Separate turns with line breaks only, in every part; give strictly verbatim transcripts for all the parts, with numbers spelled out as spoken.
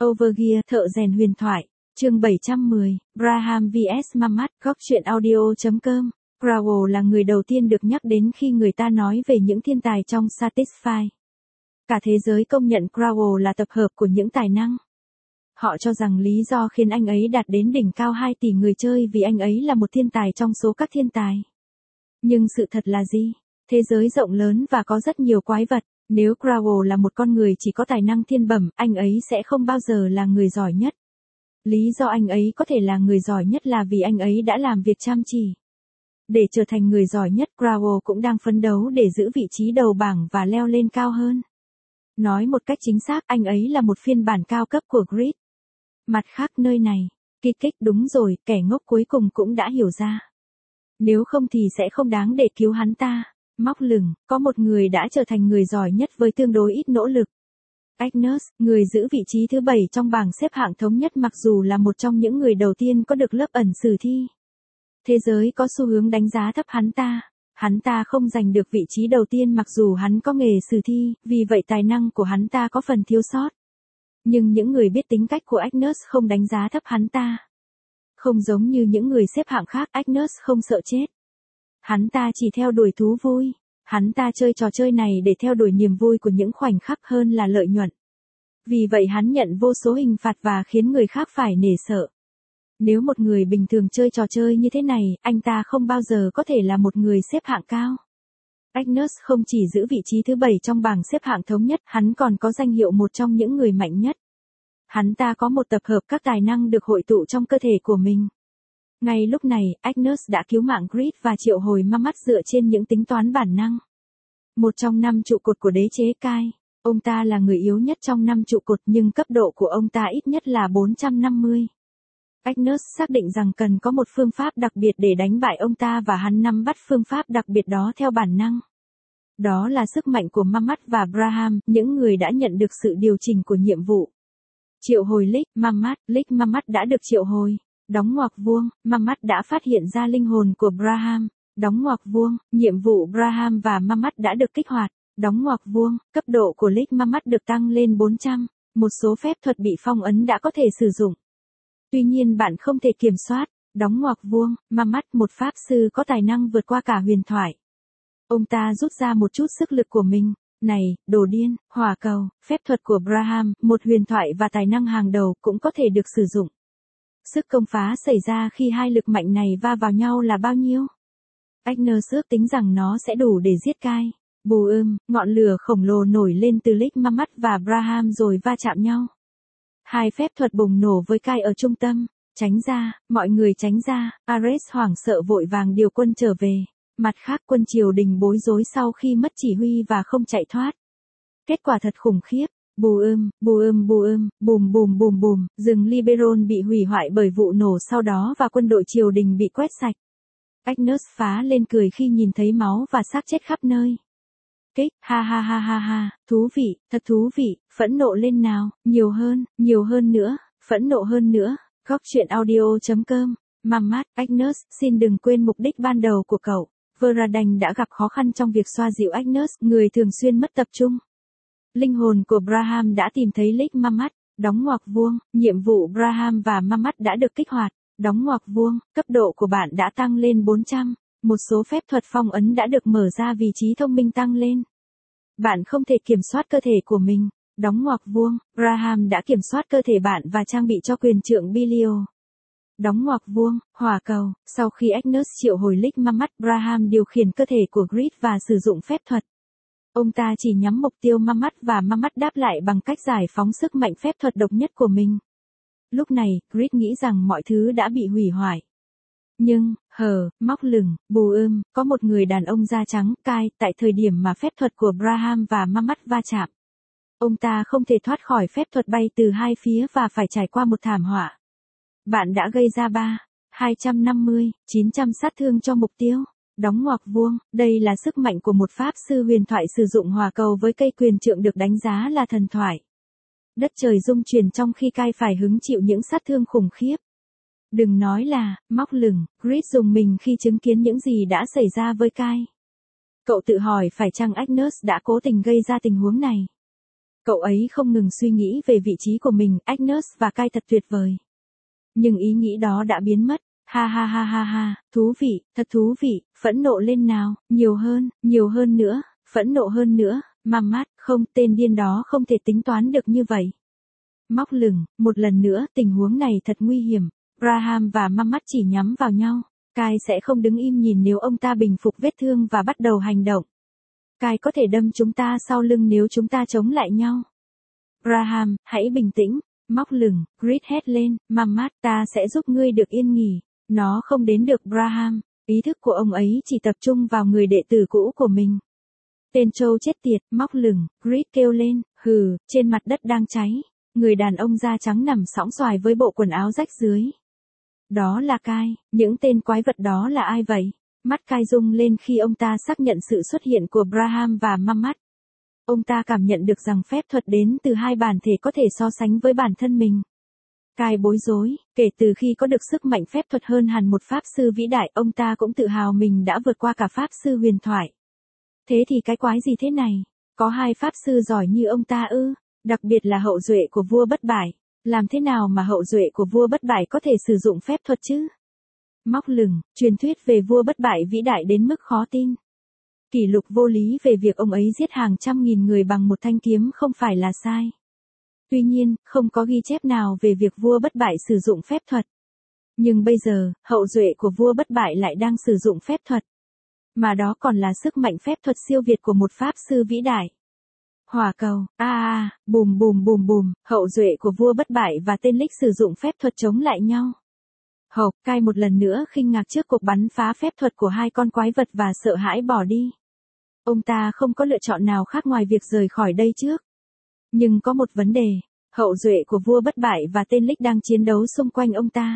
Overgear thợ rèn huyền thoại, chương bảy trăm mười, Braham vs Mammoth, góc truyện audio chấm com. Crowell là người đầu tiên được nhắc đến khi người ta nói về những thiên tài trong Satisfy. Cả thế giới công nhận Crowell là tập hợp của những tài năng. Họ cho rằng lý do khiến anh ấy đạt đến đỉnh cao hai tỷ người chơi vì anh ấy là một thiên tài trong số các thiên tài. Nhưng sự thật là gì? Thế giới rộng lớn và có rất nhiều quái vật. Nếu Crowell là một con người chỉ có tài năng thiên bẩm, anh ấy sẽ không bao giờ là người giỏi nhất. Lý do anh ấy có thể là người giỏi nhất là vì anh ấy đã làm việc chăm chỉ. Để trở thành người giỏi nhất, Crowell cũng đang phấn đấu để giữ vị trí đầu bảng và leo lên cao hơn. Nói một cách chính xác, anh ấy là một phiên bản cao cấp của Grit. Mặt khác nơi này, kích kích đúng rồi, kẻ ngốc cuối cùng cũng đã hiểu ra. Nếu không thì sẽ không đáng để cứu hắn ta. Móc lửng, có một người đã trở thành người giỏi nhất với tương đối ít nỗ lực. Agnes, người giữ vị trí thứ bảy trong bảng xếp hạng thống nhất mặc dù là một trong những người đầu tiên có được lớp ẩn sử thi. Thế giới có xu hướng đánh giá thấp hắn ta. Hắn ta không giành được vị trí đầu tiên mặc dù hắn có nghề sử thi, vì vậy tài năng của hắn ta có phần thiếu sót. Nhưng những người biết tính cách của Agnes không đánh giá thấp hắn ta. Không giống như những người xếp hạng khác, Agnes không sợ chết. Hắn ta chỉ theo đuổi thú vui. Hắn ta chơi trò chơi này để theo đuổi niềm vui của những khoảnh khắc hơn là lợi nhuận. Vì vậy hắn nhận vô số hình phạt và khiến người khác phải nể sợ. Nếu một người bình thường chơi trò chơi như thế này, anh ta không bao giờ có thể là một người xếp hạng cao. Agnes không chỉ giữ vị trí thứ bảy trong bảng xếp hạng thống nhất, hắn còn có danh hiệu một trong những người mạnh nhất. Hắn ta có một tập hợp các tài năng được hội tụ trong cơ thể của mình. Ngay lúc này, Agnes đã cứu mạng Grit và triệu hồi Mammoth dựa trên những tính toán bản năng. Một trong năm trụ cột của đế chế Kai. Ông ta là người yếu nhất trong năm trụ cột nhưng cấp độ của ông ta ít nhất là bốn trăm năm mươi. Agnes xác định rằng cần có một phương pháp đặc biệt để đánh bại ông ta và hắn nắm bắt phương pháp đặc biệt đó theo bản năng. Đó là sức mạnh của Mammoth và Braham, những người đã nhận được sự điều chỉnh của nhiệm vụ. Triệu hồi Lick Mammoth, Lick Mammoth đã được triệu hồi. Đóng ngoặc vuông, Mammoth đã phát hiện ra linh hồn của Braham. Đóng ngoặc vuông, nhiệm vụ Braham và Mammoth đã được kích hoạt. Đóng ngoặc vuông, cấp độ của Lick Mammoth được tăng lên bốn trăm. Một số phép thuật bị phong ấn đã có thể sử dụng. Tuy nhiên bạn không thể kiểm soát. Đóng ngoặc vuông, Mammoth, một pháp sư có tài năng vượt qua cả huyền thoại. Ông ta rút ra một chút sức lực của mình. Này, đồ điên, hỏa cầu, phép thuật của Braham, một huyền thoại và tài năng hàng đầu cũng có thể được sử dụng. Sức công phá xảy ra khi hai lực mạnh này va vào nhau là bao nhiêu? Agnes ước tính rằng nó sẽ đủ để giết Kai. Bù ưm, ngọn lửa khổng lồ nổi lên từ Lick Mammoth và Braham rồi va chạm nhau. Hai phép thuật bùng nổ với Kai ở trung tâm. Tránh ra, mọi người tránh ra, Ares hoảng sợ vội vàng điều quân trở về. Mặt khác quân triều đình bối rối sau khi mất chỉ huy và không chạy thoát. Kết quả thật khủng khiếp. Bù ưm, bù ưm bù ưm, bùm bùm bùm bùm, rừng Liberon bị hủy hoại bởi vụ nổ sau đó và quân đội triều đình bị quét sạch. Agnes phá lên cười khi nhìn thấy máu và xác chết khắp nơi. Kích, ha ha ha ha ha, thú vị, thật thú vị, phẫn nộ lên nào, nhiều hơn, nhiều hơn nữa, phẫn nộ hơn nữa, góc truyện audio chấm com. Mammoth, Agnes, xin đừng quên mục đích ban đầu của cậu. Verraden đã gặp khó khăn trong việc xoa dịu Agnes, người thường xuyên mất tập trung. Linh hồn của Braham đã tìm thấy Lick Mammoth. Đóng ngoặc vuông, nhiệm vụ Braham và Mammoth đã được kích hoạt. Đóng ngoặc vuông, cấp độ của bạn đã tăng lên bốn trăm. Một số phép thuật phong ấn đã được mở ra vì trí thông minh tăng lên. Bạn không thể kiểm soát cơ thể của mình. Đóng ngoặc vuông, Braham đã kiểm soát cơ thể bạn và trang bị cho quyền trượng Belial. Đóng ngoặc vuông, hỏa cầu, sau khi Agnes triệu hồi Lick Mammoth, Braham điều khiển cơ thể của Grit và sử dụng phép thuật. Ông ta chỉ nhắm mục tiêu Mammoth và Mammoth đáp lại bằng cách giải phóng sức mạnh phép thuật độc nhất của mình. Lúc này, Grit nghĩ rằng mọi thứ đã bị hủy hoại. Nhưng, hờ, móc lửng, bù ưm, có một người đàn ông da trắng, Kai, tại thời điểm mà phép thuật của Braham và Mammoth va chạm. Ông ta không thể thoát khỏi phép thuật bay từ hai phía và phải trải qua một thảm họa. Bạn đã gây ra ba, hai trăm năm mươi, chín trăm sát thương cho mục tiêu. Đóng ngoặc vuông, đây là sức mạnh của một pháp sư huyền thoại sử dụng hỏa cầu với cây quyền trượng được đánh giá là thần thoại. Đất trời rung chuyển trong khi Kai phải hứng chịu những sát thương khủng khiếp. Đừng nói là, móc lửng, Grit dùng mình khi chứng kiến những gì đã xảy ra với Kai. Cậu tự hỏi phải chăng Agnes đã cố tình gây ra tình huống này. Cậu ấy không ngừng suy nghĩ về vị trí của mình, Agnes và Kai thật tuyệt vời. Nhưng ý nghĩ đó đã biến mất. Ha ha ha ha ha, thú vị, thật thú vị, phẫn nộ lên nào, nhiều hơn, nhiều hơn nữa, phẫn nộ hơn nữa, Mamat, không, tên điên đó không thể tính toán được như vậy. Móc lửng, một lần nữa, tình huống này thật nguy hiểm, Graham và Mamat chỉ nhắm vào nhau, Kai sẽ không đứng im nhìn nếu ông ta bình phục vết thương và bắt đầu hành động. Kai có thể đâm chúng ta sau lưng nếu chúng ta chống lại nhau. Graham, hãy bình tĩnh, móc lửng, Grit hét lên, Mamat, ta sẽ giúp ngươi được yên nghỉ. Nó không đến được Graham, ý thức của ông ấy chỉ tập trung vào người đệ tử cũ của mình. Tên trâu chết tiệt, móc lửng, Grit kêu lên, hừ, trên mặt đất đang cháy, người đàn ông da trắng nằm sõng xoài với bộ quần áo rách dưới. Đó là Kai, những tên quái vật đó là ai vậy? Mắt Kai rung lên khi ông ta xác nhận sự xuất hiện của Graham và Mamat. Ông ta cảm nhận được rằng phép thuật đến từ hai bản thể có thể so sánh với bản thân mình. Kai bối rối, kể từ khi có được sức mạnh phép thuật hơn hẳn một pháp sư vĩ đại, ông ta cũng tự hào mình đã vượt qua cả pháp sư huyền thoại. Thế thì cái quái gì thế này? Có hai pháp sư giỏi như ông ta ư? Đặc biệt là hậu duệ của vua bất bại. Làm thế nào mà hậu duệ của vua bất bại có thể sử dụng phép thuật chứ? Móc lửng, truyền thuyết về vua bất bại vĩ đại đến mức khó tin. Kỷ lục vô lý về việc ông ấy giết hàng trăm nghìn người bằng một thanh kiếm không phải là sai. Tuy nhiên, không có ghi chép nào về việc vua bất bại sử dụng phép thuật. Nhưng bây giờ, hậu duệ của vua bất bại lại đang sử dụng phép thuật. Mà đó còn là sức mạnh phép thuật siêu việt của một pháp sư vĩ đại. Hỏa cầu, a a, bùm bùm bùm bùm, hậu duệ của vua bất bại và tên Lick sử dụng phép thuật chống lại nhau. Hộp, Kai một lần nữa khinh ngạc trước cuộc bắn phá phép thuật của hai con quái vật và sợ hãi bỏ đi. Ông ta không có lựa chọn nào khác ngoài việc rời khỏi đây trước. Nhưng có một vấn đề, hậu duệ của vua bất bại và tên Lick đang chiến đấu xung quanh ông ta.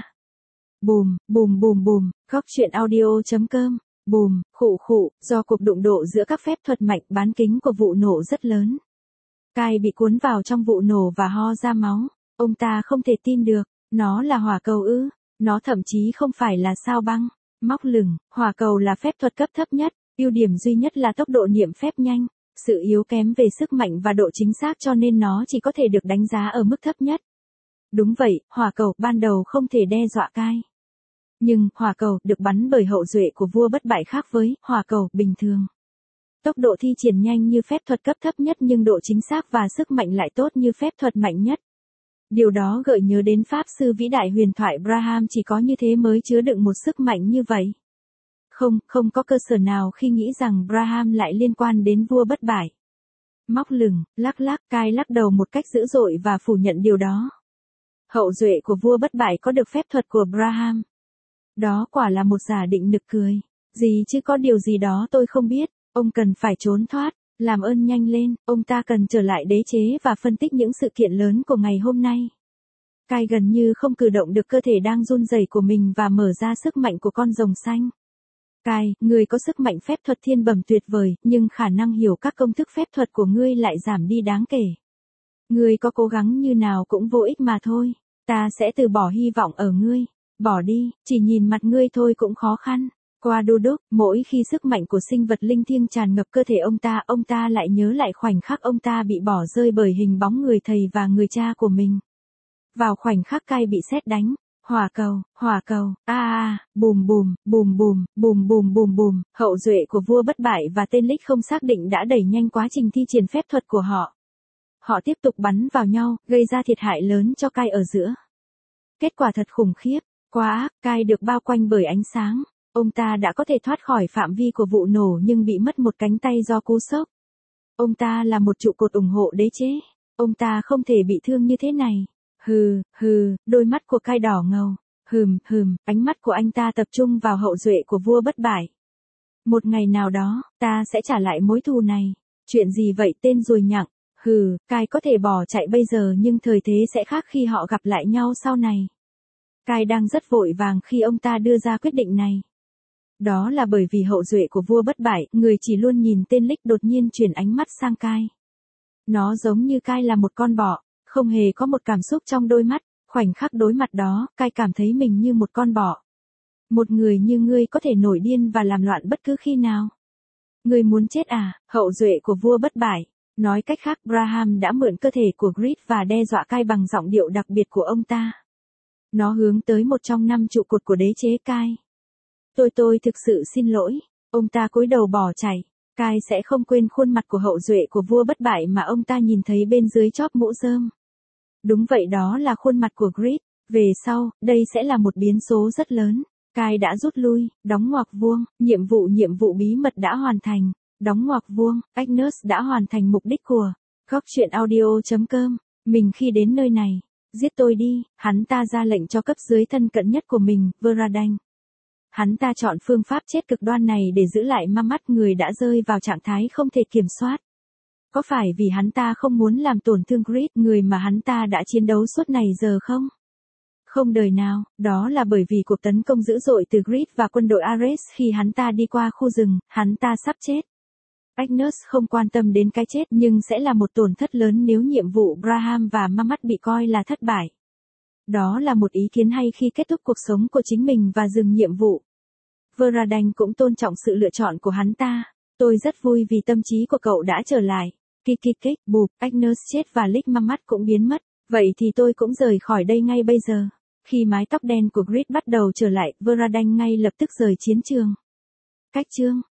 Bùm, bùm bùm bùm, góc truyện audio chấm com, bùm, khụ khụ, do cuộc đụng độ giữa các phép thuật mạnh, bán kính của vụ nổ rất lớn. Kai bị cuốn vào trong vụ nổ và ho ra máu, ông ta không thể tin được, nó là hỏa cầu ư, nó thậm chí không phải là sao băng. Móc lửng, hỏa cầu là phép thuật cấp thấp nhất, ưu điểm duy nhất là tốc độ niệm phép nhanh. Sự yếu kém về sức mạnh và độ chính xác cho nên nó chỉ có thể được đánh giá ở mức thấp nhất. Đúng vậy, hỏa cầu ban đầu không thể đe dọa Kai. Nhưng, hỏa cầu được bắn bởi hậu duệ của vua bất bại khác với hỏa cầu bình thường. Tốc độ thi triển nhanh như phép thuật cấp thấp nhất nhưng độ chính xác và sức mạnh lại tốt như phép thuật mạnh nhất. Điều đó gợi nhớ đến pháp sư vĩ đại huyền thoại Braham, chỉ có như thế mới chứa đựng một sức mạnh như vậy. Không, không có cơ sở nào khi nghĩ rằng Braham lại liên quan đến vua bất bại. Móc lửng, lắc lắc, Kai lắc đầu một cách dữ dội và phủ nhận điều đó. Hậu duệ của vua bất bại có được phép thuật của Braham. Đó quả là một giả định nực cười. Gì chứ có điều gì đó tôi không biết, ông cần phải trốn thoát, làm ơn nhanh lên, ông ta cần trở lại đế chế và phân tích những sự kiện lớn của ngày hôm nay. Kai gần như không cử động được cơ thể đang run rẩy của mình và mở ra sức mạnh của con rồng xanh. Kai, ngươi có sức mạnh phép thuật thiên bẩm tuyệt vời, nhưng khả năng hiểu các công thức phép thuật của ngươi lại giảm đi đáng kể. Ngươi có cố gắng như nào cũng vô ích mà thôi, ta sẽ từ bỏ hy vọng ở ngươi. Bỏ đi, chỉ nhìn mặt ngươi thôi cũng khó khăn. Qua đô đốc, mỗi khi sức mạnh của sinh vật linh thiêng tràn ngập cơ thể ông ta, ông ta lại nhớ lại khoảnh khắc ông ta bị bỏ rơi bởi hình bóng người thầy và người cha của mình. Vào khoảnh khắc Kai bị sét đánh, hỏa cầu, hỏa cầu, a a, bùm bùm, bùm bùm, bùm bùm bùm bùm, hậu duệ của vua bất bại và tên Lick không xác định đã đẩy nhanh quá trình thi triển phép thuật của họ. Họ tiếp tục bắn vào nhau, gây ra thiệt hại lớn cho Kai ở giữa. Kết quả thật khủng khiếp. Quá ác, Kai được bao quanh bởi ánh sáng. Ông ta đã có thể thoát khỏi phạm vi của vụ nổ nhưng bị mất một cánh tay do cú sốc. Ông ta là một trụ cột ủng hộ đế chế. Ông ta không thể bị thương như thế này. Hừ, hừ, đôi mắt của Kai đỏ ngầu. Hừm, hừm, ánh mắt của anh ta tập trung vào hậu duệ của vua bất bại. Một ngày nào đó, ta sẽ trả lại mối thù này. Chuyện gì vậy tên ruồi nhặng? Hừ, Kai có thể bỏ chạy bây giờ nhưng thời thế sẽ khác khi họ gặp lại nhau sau này. Kai đang rất vội vàng khi ông ta đưa ra quyết định này. Đó là bởi vì hậu duệ của vua bất bại, người chỉ luôn nhìn tên Lick đột nhiên chuyển ánh mắt sang Kai. Nó giống như Kai là một con bọ, không hề có một cảm xúc trong đôi mắt, khoảnh khắc đối mặt đó, Kai cảm thấy mình như một con bọ. Một người như ngươi có thể nổi điên và làm loạn bất cứ khi nào. Ngươi muốn chết à, hậu duệ của vua bất bại. Nói cách khác, Graham đã mượn cơ thể của Grid và đe dọa Kai bằng giọng điệu đặc biệt của ông ta. Nó hướng tới một trong năm trụ cột của đế chế Kai. Tôi tôi thực sự xin lỗi. Ông ta cúi đầu bỏ chạy. Kai sẽ không quên khuôn mặt của hậu duệ của vua bất bại mà ông ta nhìn thấy bên dưới chóp mũ rơm. Đúng vậy, đó là khuôn mặt của Grid. Về sau, đây sẽ là một biến số rất lớn. Kai đã rút lui, đóng ngoặc vuông, nhiệm vụ nhiệm vụ bí mật đã hoàn thành. Đóng ngoặc vuông, Agnes đã hoàn thành mục đích của góc chuyện audio chấm com. Mình khi đến nơi này, giết tôi đi, hắn ta ra lệnh cho cấp dưới thân cận nhất của mình, Veradain. Hắn ta chọn phương pháp chết cực đoan này để giữ lại Mammoth, người đã rơi vào trạng thái không thể kiểm soát. Có phải vì hắn ta không muốn làm tổn thương Grid, người mà hắn ta đã chiến đấu suốt này giờ không? Không đời nào, đó là bởi vì cuộc tấn công dữ dội từ Grid và quân đội Ares khi hắn ta đi qua khu rừng, hắn ta sắp chết. Agnes không quan tâm đến cái chết nhưng sẽ là một tổn thất lớn nếu nhiệm vụ Graham và Mammoth bị coi là thất bại. Đó là một ý kiến hay khi kết thúc cuộc sống của chính mình và dừng nhiệm vụ. Veradain cũng tôn trọng sự lựa chọn của hắn ta. Tôi rất vui vì tâm trí của cậu đã trở lại. Kikikik, bụp, Agnes chết và Lick Mammoth cũng biến mất. Vậy thì tôi cũng rời khỏi đây ngay bây giờ. Khi mái tóc đen của Grid bắt đầu trở lại, Veradain ngay lập tức rời chiến trường. Cách chương